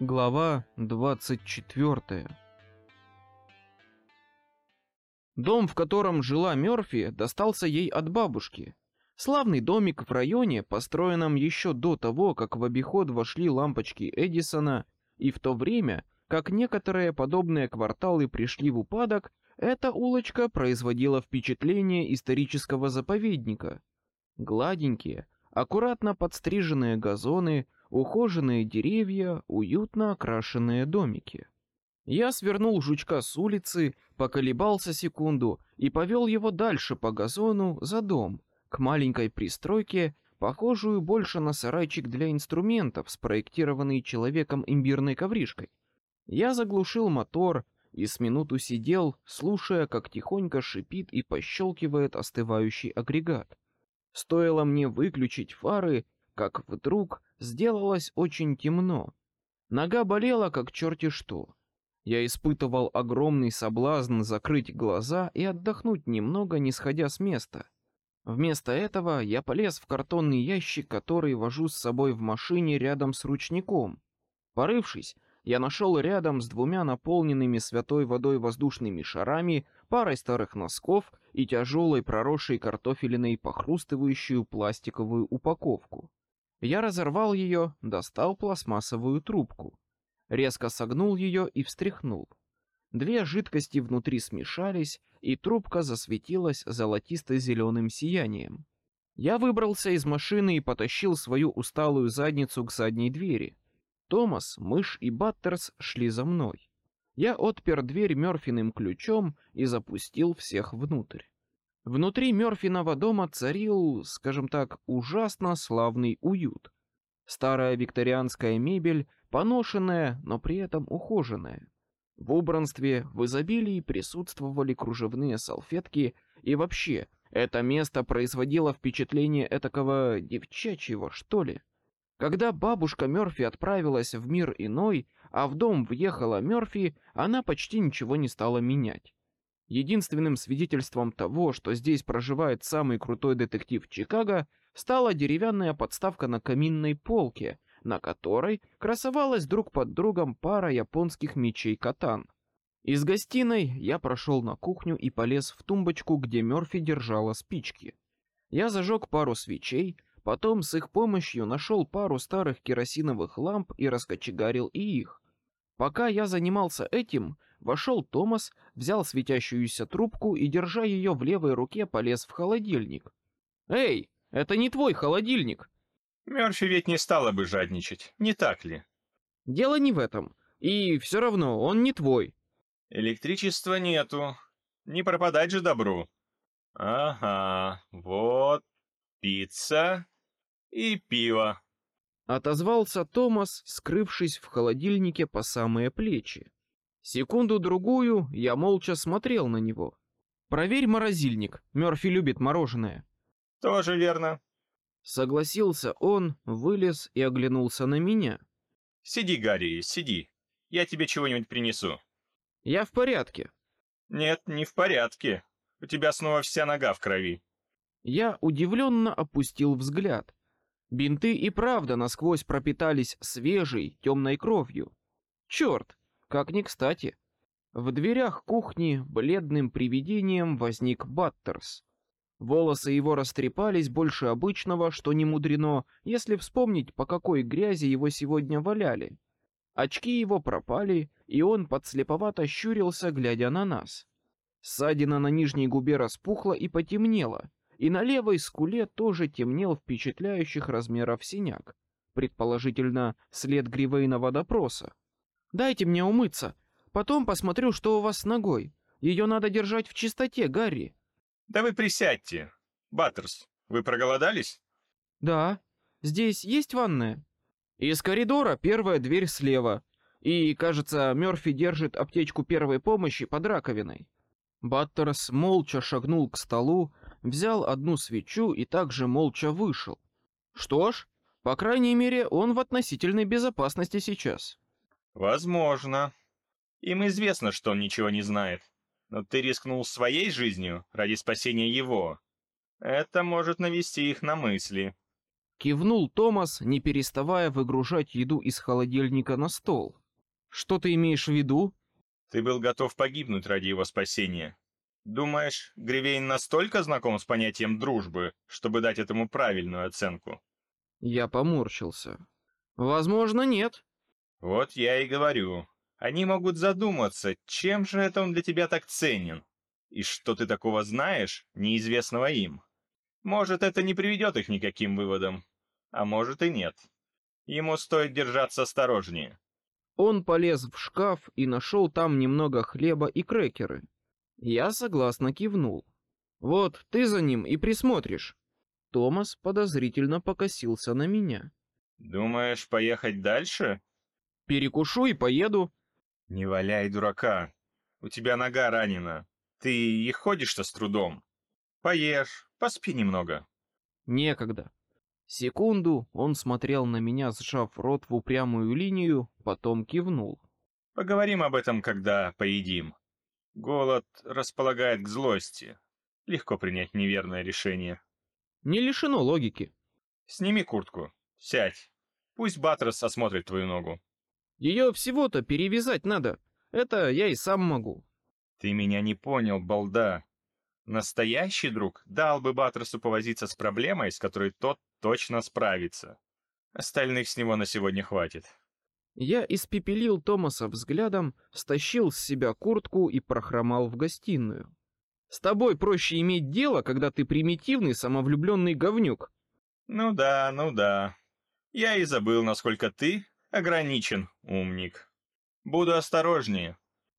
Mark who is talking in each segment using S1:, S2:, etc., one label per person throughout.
S1: Глава 24. Дом, в котором жила Мёрфи, достался ей от бабушки. Славный домик в районе, построенном еще до того, как в обиход вошли лампочки Эдисона, и в то время, как некоторые подобные кварталы пришли в упадок, эта улочка производила впечатление исторического заповедника. Гладенькие, аккуратно подстриженные газоны, ухоженные деревья, уютно окрашенные домики. Я свернул жучка с улицы, поколебался секунду и повел его дальше по газону за дом, к маленькой пристройке, похожую больше на сарайчик для инструментов, спроектированный человеком имбирной ковришкой. Я заглушил мотор и с минуту сидел, слушая, как тихонько шипит и пощелкивает остывающий агрегат. Стоило мне выключить фары, как вдруг сделалось очень темно. Нога болела, как черти что. Я испытывал огромный соблазн закрыть глаза и отдохнуть немного, не сходя с места. Вместо этого я полез в картонный ящик, который вожу с собой в машине рядом с ручником. Порывшись, я нашел рядом с двумя наполненными святой водой воздушными шарами, парой старых носков и тяжелой проросшей картофелиной похрустывающую пластиковую упаковку. Я разорвал ее, достал пластмассовую трубку. Резко согнул ее и встряхнул. Две жидкости внутри смешались, и трубка засветилась золотисто-зеленым сиянием. Я выбрался из машины и потащил свою усталую задницу к задней двери. Томас, Мышь и Баттерс шли за мной. Я отпер дверь Мёрфиным ключом и запустил всех внутрь. Внутри Мёрфиного дома царил, скажем так, ужасно славный уют. Старая викторианская мебель, поношенная, но при этом ухоженная. В убранстве в изобилии присутствовали кружевные салфетки, и вообще, это место производило впечатление этакого девчачьего, что ли. Когда бабушка Мёрфи отправилась в мир иной, а в дом въехала Мёрфи, она почти ничего не стала менять. Единственным свидетельством того, что здесь проживает самый крутой детектив Чикаго, стала деревянная подставка на каминной полке, на которой красовалась друг под другом пара японских мечей катан. Из гостиной я прошел на кухню и полез в тумбочку, где Мёрфи держала спички. Я зажег пару свечей, потом с их помощью нашел пару старых керосиновых ламп и раскочегарил и их. Пока я занимался этим, вошел Томас, взял светящуюся трубку и, держа ее в левой руке, полез в холодильник. «Эй, это не твой холодильник!»
S2: Мёрфи ведь не стала бы жадничать, не так ли?
S1: «Дело не в этом. И все равно он не твой».
S2: Электричества нету. Не пропадать же добру. Ага, вот пицца и пиво.
S1: Отозвался Томас, скрывшись в холодильнике по самые плечи. Секунду-другую я молча смотрел на него. «Проверь морозильник, Мёрфи любит мороженое».
S2: Тоже верно.
S1: Согласился он, вылез и оглянулся на меня.
S2: Сиди, Гарри, сиди. Я тебе чего-нибудь принесу.
S1: «Я в порядке».
S2: Нет, не в порядке. У тебя снова вся нога в крови.
S1: Я удивленно опустил взгляд. Бинты и правда насквозь пропитались свежей, темной кровью. Черт, как не кстати. В дверях кухни бледным привидением возник Баттерс. Волосы его растрепались больше обычного, что не мудрено, если вспомнить, по какой грязи его сегодня валяли. Очки его пропали, и он подслеповато щурился, глядя на нас. Ссадина на нижней губе распухла и потемнела, и на левой скуле тоже темнел впечатляющих размеров синяк, предположительно след Гривейного допроса. «Дайте мне умыться, потом посмотрю, что у вас с ногой. Ее надо держать в чистоте, Гарри».
S2: Да вы присядьте. Баттерс, вы проголодались?
S1: «Да. Здесь есть ванная?» «Из коридора первая дверь слева. И, кажется, Мёрфи держит аптечку первой помощи под раковиной». Баттерс молча шагнул к столу, взял одну свечу и также молча вышел. Что ж, по крайней мере, он в относительной безопасности сейчас.
S2: Возможно. Им известно, что он ничего не знает. Но ты рискнул своей жизнью ради спасения его. Это может навести их на мысли.
S1: Кивнул Томас, не переставая выгружать еду из холодильника на стол. Что ты имеешь в виду?
S2: Ты был готов погибнуть ради его спасения. Думаешь, Гривейн настолько знаком с понятием дружбы, чтобы дать этому правильную оценку?
S1: Я поморщился. Возможно, нет.
S2: Вот я и говорю. Они могут задуматься, чем же это он для тебя так ценен? И что ты такого знаешь, неизвестного им? Может, это не приведет их ни к каким выводам, а может и нет. Ему стоит держаться осторожнее.
S1: Он полез в шкаф и нашел там немного хлеба и крекеры. Я согласно кивнул. Вот, ты за ним и присмотришь. Томас подозрительно покосился на меня.
S2: Думаешь, поехать дальше?
S1: Перекушу и поеду.
S2: Не валяй дурака. У тебя нога ранена. Ты и ходишь-то с трудом. Поешь, поспи немного.
S1: Некогда. Секунду он смотрел на меня, сжав рот в упрямую линию, потом кивнул.
S2: Поговорим об этом, когда поедим. Голод располагает к злости. Легко принять неверное решение.
S1: Не лишено логики.
S2: Сними куртку. Сядь. Пусть Батрес осмотрит твою ногу.
S1: Ее всего-то перевязать надо. Это я и сам могу.
S2: Ты меня не понял, балда. Настоящий друг дал бы Батресу повозиться с проблемой, с которой тот точно справится. Остальных с него на сегодня хватит.
S1: Я испепелил Томаса взглядом, стащил с себя куртку и прохромал в гостиную. С тобой проще иметь дело, когда ты примитивный, самовлюбленный говнюк.
S2: Ну да, ну да. Я и забыл, насколько ты ограничен, умник. Буду осторожнее.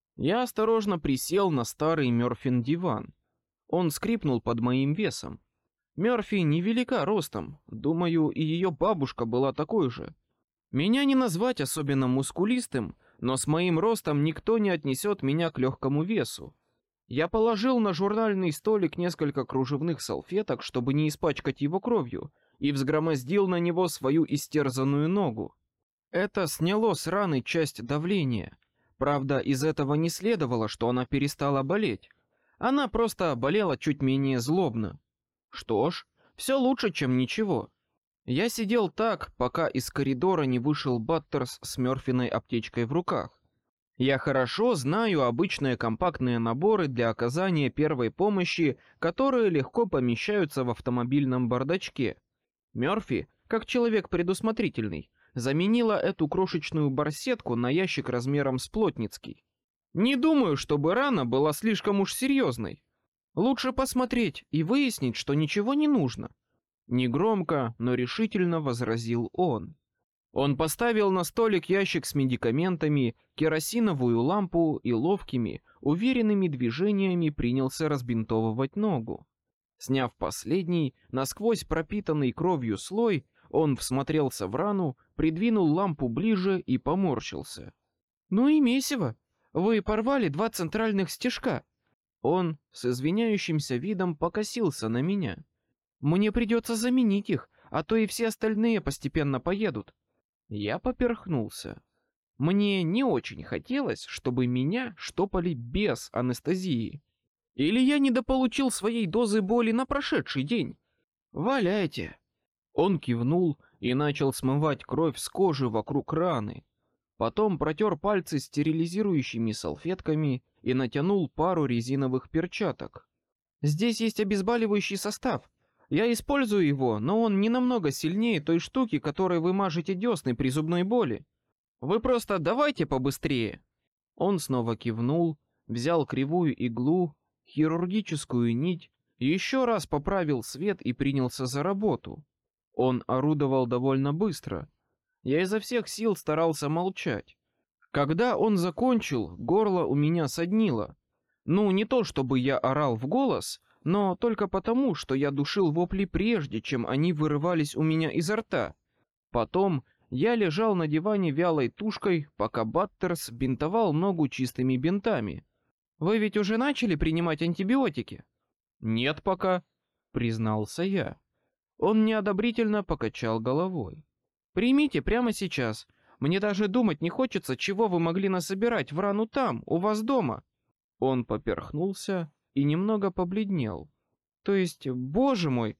S1: Я осторожно присел на старый Мёрфин диван. Он скрипнул под моим весом. Мёрфи невелика ростом, думаю, и ее бабушка была такой же. Меня не назвать особенно мускулистым, но с моим ростом никто не отнесет меня к легкому весу. Я положил на журнальный столик несколько кружевных салфеток, чтобы не испачкать его кровью, и взгромоздил на него свою истерзанную ногу. Это сняло с раны часть давления. Правда, из этого не следовало, что она перестала болеть. Она просто болела чуть менее злобно. Что ж, все лучше, чем ничего. Я сидел так, пока из коридора не вышел Баттерс с Мёрфиной аптечкой в руках. Я хорошо знаю обычные компактные наборы для оказания первой помощи, которые легко помещаются в автомобильном бардачке. Мёрфи, как человек предусмотрительный, заменила эту крошечную барсетку на ящик размером с плотницкий. Не думаю, чтобы рана была слишком уж серьезной. Лучше посмотреть и выяснить, что ничего не нужно. Негромко, но решительно возразил он. Он поставил на столик ящик с медикаментами, керосиновую лампу и ловкими, уверенными движениями принялся разбинтовывать ногу. Сняв последний, насквозь пропитанный кровью слой, он всмотрелся в рану, придвинул лампу ближе и поморщился. «Ну и месиво! Вы порвали 2 центральных стежка!» Он с извиняющимся видом покосился на меня. «Мне придется заменить их, а то и все остальные постепенно поедут». Я поперхнулся. Мне не очень хотелось, чтобы меня штопали без анестезии. Или я недополучил своей дозы боли на прошедший день? Валяйте. Он кивнул и начал смывать кровь с кожи вокруг раны. Потом протер пальцы стерилизирующими салфетками и натянул пару резиновых перчаток. Здесь есть обезболивающий состав. Я использую его, но он не намного сильнее той штуки, которой вы мажете десны при зубной боли. Вы просто давайте побыстрее. Он снова кивнул, взял кривую иглу, хирургическую нить, еще раз поправил свет и принялся за работу. Он орудовал довольно быстро. Я изо всех сил старался молчать. Когда он закончил, горло у меня соднило. Ну, не то чтобы я орал в голос, но только потому, что я душил вопли прежде, чем они вырывались у меня изо рта. Потом я лежал на диване вялой тушкой, пока Баттерс бинтовал ногу чистыми бинтами. «Вы ведь уже начали принимать антибиотики?» «Нет пока», — признался я. Он неодобрительно покачал головой. «Примите прямо сейчас. Мне даже думать не хочется, чего вы могли насобирать в рану там, у вас дома». Он поперхнулся и немного побледнел. «То есть, боже мой,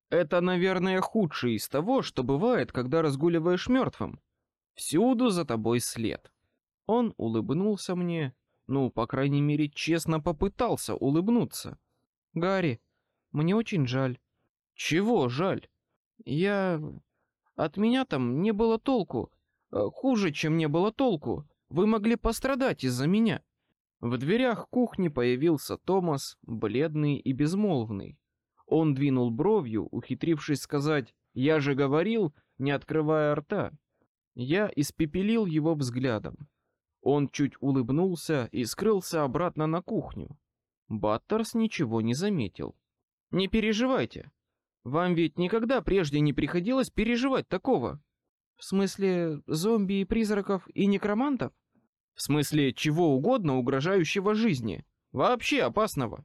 S1: Это, наверное, худшее из того, что бывает, когда разгуливаешь мертвым. Всюду за тобой след. Он улыбнулся мне, ну, по крайней мере, честно попытался улыбнуться. Гарри, мне очень жаль. Чего жаль? Я... От меня там не было толку. Хуже, чем не было толку. Вы могли пострадать из-за меня. В дверях кухни появился Томас, бледный и безмолвный. Он двинул бровью, ухитрившись сказать «Я же говорил», не открывая рта. Я испепелил его взглядом. Он чуть улыбнулся и скрылся обратно на кухню. Баттерс ничего не заметил. «Не переживайте. Вам ведь никогда прежде не приходилось переживать такого. В смысле зомби и призраков и некромантов? В смысле чего угодно угрожающего жизни. Вообще опасного.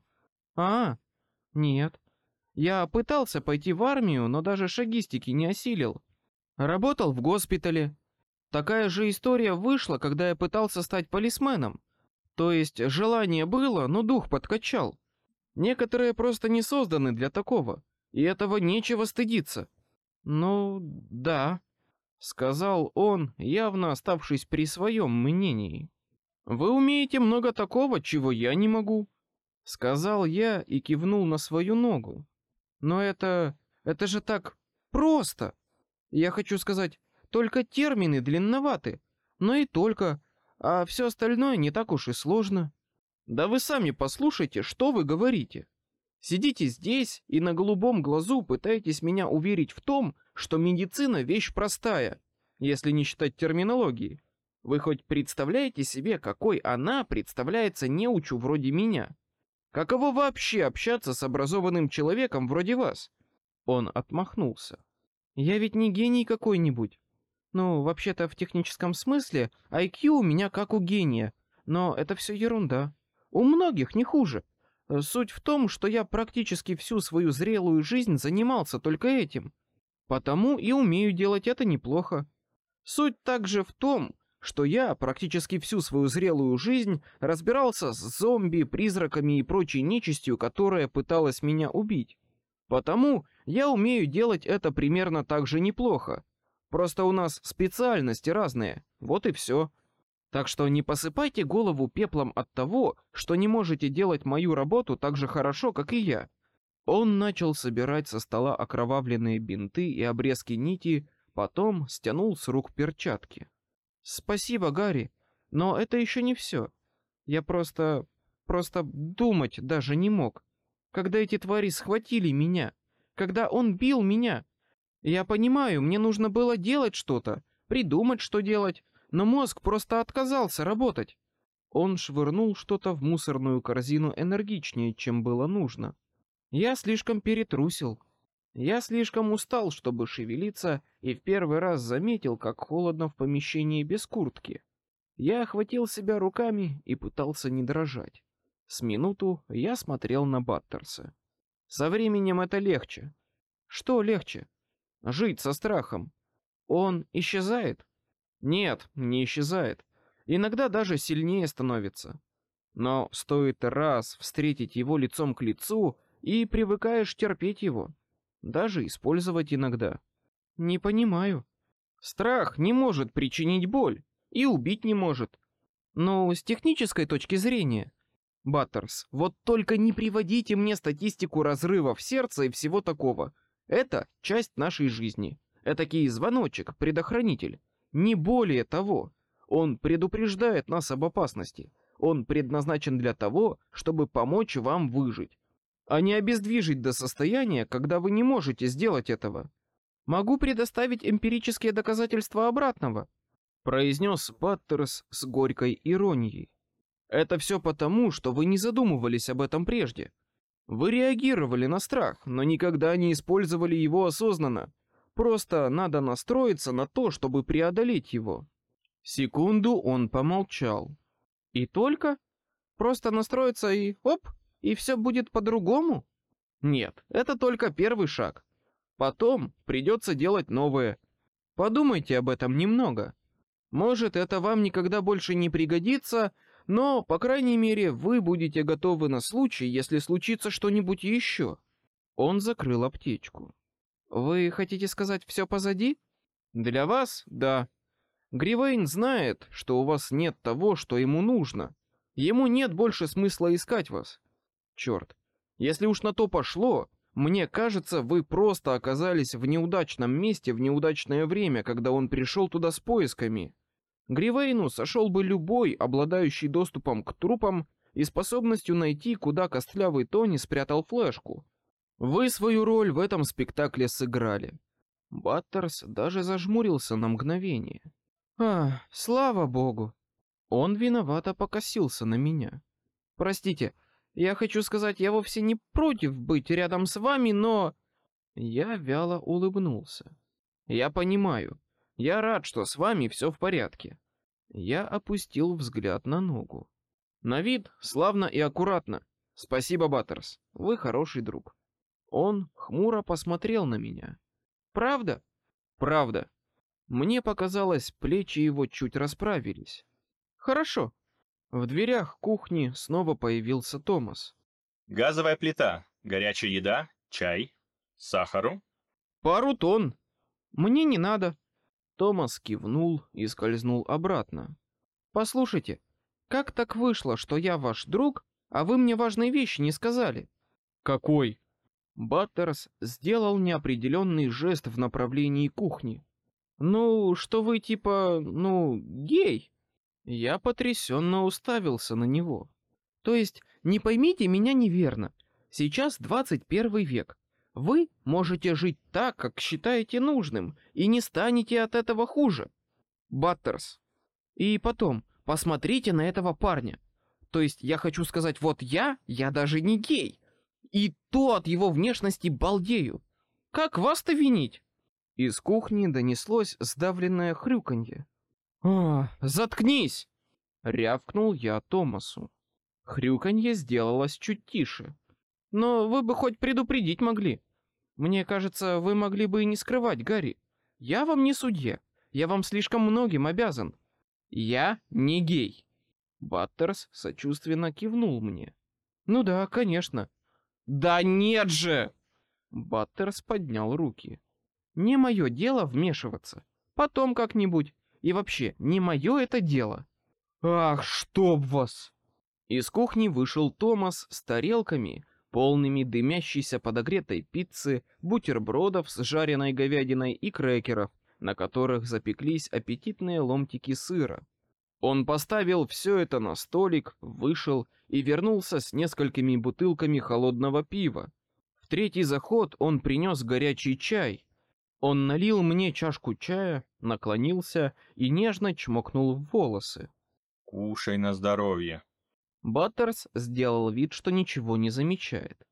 S1: Нет. Я пытался пойти в армию, но даже шагистики не осилил. Работал в госпитале. Такая же история вышла, когда я пытался стать полисменом. То есть желание было, но дух подкачал. Некоторые просто не созданы для такого, и этого нечего стыдиться. Ну, да, сказал он, явно оставшись при своем мнении. Вы умеете много такого, чего я не могу, сказал я и кивнул на свою ногу. Но это же так просто. Я хочу сказать, только термины длинноваты, но и только, а все остальное не так уж и сложно. Да вы сами послушайте, что вы говорите. Сидите здесь и на голубом глазу пытаетесь меня уверить в том, что медицина вещь простая, если не считать терминологии. Вы хоть представляете себе, какой она представляется неучу вроде меня? Каково вообще общаться с образованным человеком вроде вас? Он отмахнулся. Я ведь не гений какой-нибудь. Ну, вообще-то в техническом смысле IQ у меня как у гения, но это все ерунда. У многих не хуже. Суть в том, что я практически всю свою зрелую жизнь занимался только этим. Потому и умею делать это неплохо. Суть также в том, что я практически всю свою зрелую жизнь разбирался с зомби, призраками и прочей нечистью, которая пыталась меня убить. Потому я умею делать это примерно так же неплохо. Просто у нас специальности разные, вот и все. Так что не посыпайте голову пеплом от того, что не можете делать мою работу так же хорошо, как и я. Он начал собирать со стола окровавленные бинты и обрезки нити, потом стянул с рук перчатки. Спасибо, Гарри, но это еще не все. Я просто думать даже не мог. Когда эти твари схватили меня, когда он бил меня. Я понимаю, мне нужно было делать что-то, придумать, что делать, но мозг просто отказался работать. Он швырнул что-то в мусорную корзину энергичнее, чем было нужно. Я слишком перетрусил. Я слишком устал, чтобы шевелиться, и в первый раз заметил, как холодно в помещении без куртки. Я охватил себя руками и пытался не дрожать. С минуту я смотрел на Баттерса. Со временем это легче. Что легче? Жить со страхом. Он исчезает? Нет, не исчезает. Иногда даже сильнее становится. Но стоит раз встретить его лицом к лицу, и привыкаешь терпеть его. Даже использовать иногда. Не понимаю. Страх не может причинить боль и убить не может. Но с технической точки зрения... Баттерс, вот только не приводите мне статистику разрывов сердца и всего такого. Это часть нашей жизни. Этакий звоночек, предохранитель. Не более того. Он предупреждает нас об опасности. Он предназначен для того, чтобы помочь вам выжить, а не обездвижить до состояния, когда вы не можете сделать этого. Могу предоставить эмпирические доказательства обратного, произнес Баттерс с горькой иронией. Это все потому, что вы не задумывались об этом прежде. Вы реагировали на страх, но никогда не использовали его осознанно. Просто надо настроиться на то, чтобы преодолеть его. Секунду он помолчал. И только? Просто настроиться и оп, и все будет по-другому? Нет, это только первый шаг. Потом придется делать новое. Подумайте об этом немного. Может, это вам никогда больше не пригодится, но, по крайней мере, вы будете готовы на случай, если случится что-нибудь еще. Он закрыл аптечку. Вы хотите сказать, все позади? Для вас, да. Гривейн знает, что у вас нет того, что ему нужно. Ему нет больше смысла искать вас. Черт, если уж на то пошло, мне кажется, вы просто оказались в неудачном месте в неудачное время, когда он пришел туда с поисками. Гривейну сошел бы любой, обладающий доступом к трупам и способностью найти, куда костлявый Тони спрятал флешку. Вы свою роль в этом спектакле сыграли. Баттерс даже зажмурился на мгновение. Слава богу. Он виновато покосился на меня. Простите, я хочу сказать, я вовсе не против быть рядом с вами, но... Я вяло улыбнулся. Я понимаю. Я рад, что с вами все в порядке. Я опустил взгляд на ногу. На вид славно и аккуратно. Спасибо, Баттерс. Вы хороший друг. Он хмуро посмотрел на меня. Правда? Правда. Мне показалось, плечи его чуть расправились. Хорошо. В дверях кухни снова появился Томас.
S2: Газовая плита, горячая еда, чай, сахару.
S1: 1 тонн. Мне не надо. Томас кивнул и скользнул обратно. Послушайте, как так вышло, что я ваш друг, а вы мне важные вещи не сказали? Какой? Баттерс сделал неопределенный жест в направлении кухни. Ну, что вы типа, гей? Я потрясенно уставился на него. То есть, не поймите меня неверно. Сейчас 21 век. Вы можете жить так, как считаете нужным, и не станете от этого хуже. Баттерс. И потом, посмотрите на этого парня. То есть, я хочу сказать, вот я даже не гей. И то от его внешности балдею. Как вас-то винить? Из кухни донеслось сдавленное хрюканье. Заткнись! Рявкнул я Томасу. Хрюканье сделалось чуть тише. Но вы бы хоть предупредить могли. Мне кажется, вы могли бы и не скрывать, Гарри. Я вам не судья. Я вам слишком многим обязан. Я не гей. Баттерс сочувственно кивнул мне. Ну да, конечно. Да нет же! Баттерс поднял руки. Не мое дело вмешиваться. Потом как-нибудь. И вообще, не мое это дело. Ах, чтоб вас! Из кухни вышел Томас с тарелками, полными дымящейся подогретой пиццы, бутербродов с жареной говядиной и крекеров, на которых запеклись аппетитные ломтики сыра. Он поставил все это на столик, вышел и вернулся с несколькими бутылками холодного пива. В третий заход он принес горячий чай. Он налил мне чашку чая, наклонился и нежно чмокнул в волосы.
S2: Кушай на здоровье.
S1: Баттерс сделал вид, что ничего не замечает.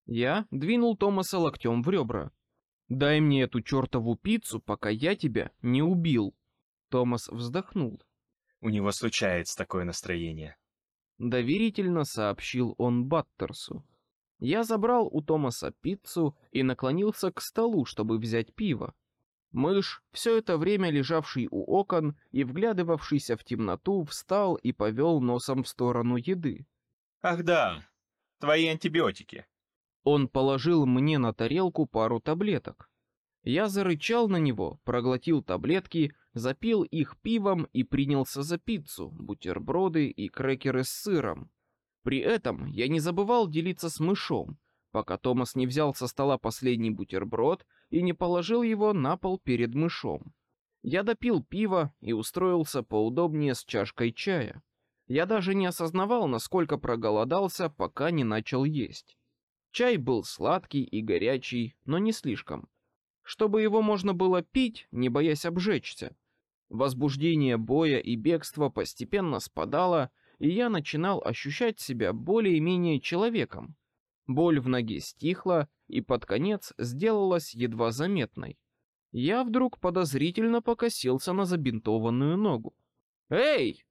S1: Я двинул Томаса локтем в ребра. «Дай мне эту чертову пиццу, пока я тебя не убил». Томас вздохнул.
S2: У него случается такое настроение.
S1: Доверительно сообщил он Баттерсу. Я забрал у Томаса пиццу и наклонился к столу, чтобы взять пиво. Мышь, все это время лежавший у окон и вглядывавшийся в темноту, встал и повел носом в сторону еды.
S2: Ах да, твои антибиотики.
S1: Он положил мне на тарелку пару таблеток. Я зарычал на него, проглотил таблетки, запил их пивом и принялся за пиццу, бутерброды и крекеры с сыром. При этом я не забывал делиться с мышом, пока Томас не взял со стола последний бутерброд и не положил его на пол перед мышом. Я допил пиво и устроился поудобнее с чашкой чая. Я даже не осознавал, насколько проголодался, пока не начал есть. Чай был сладкий и горячий, но не слишком. Чтобы его можно было пить, не боясь обжечься. Возбуждение боя и бегства постепенно спадало, и я начинал ощущать себя более-менее человеком. Боль в ноге стихла и под конец сделалась едва заметной. Я вдруг подозрительно покосился на забинтованную ногу. «Эй!»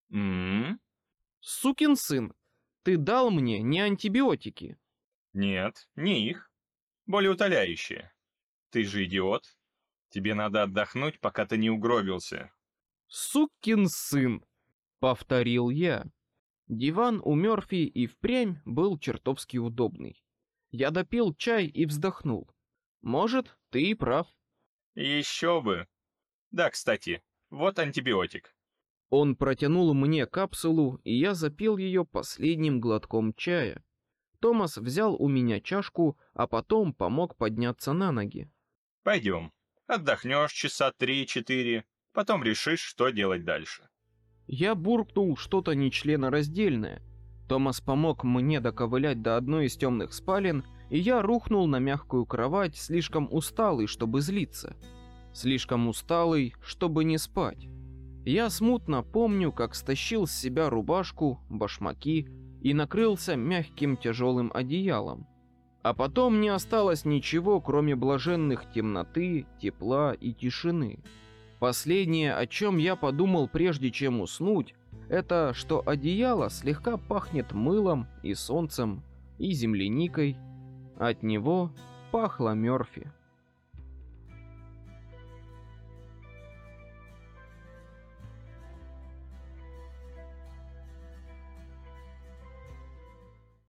S1: «Сукин сын, ты дал мне не антибиотики».
S2: Нет, не их. Более утоляющие. Ты же идиот. Тебе надо отдохнуть, пока ты не угробился.
S1: «Сукин сын!» — повторил я. Диван у Мёрфи и впрямь был чертовски удобный. Я допил чай и вздохнул. Может, ты и прав.
S2: Еще бы. Да, кстати, вот антибиотик.
S1: Он протянул мне капсулу, и я запил ее последним глотком чая. Томас взял у меня чашку, а потом помог подняться на ноги.
S2: Пойдем. Отдохнешь часа 3-4, потом решишь, что делать дальше.
S1: Я буркнул что-то нечленораздельное. Томас помог мне доковылять до одной из темных спален, и я рухнул на мягкую кровать, слишком усталый, чтобы злиться. Слишком усталый, чтобы не спать. Я смутно помню, как стащил с себя рубашку, башмаки и накрылся мягким тяжелым одеялом. А потом не осталось ничего, кроме блаженных темноты, тепла и тишины. Последнее, о чем я подумал прежде чем уснуть, это что одеяло слегка пахнет мылом и солнцем, и земляникой. От него пахло Мёрфи.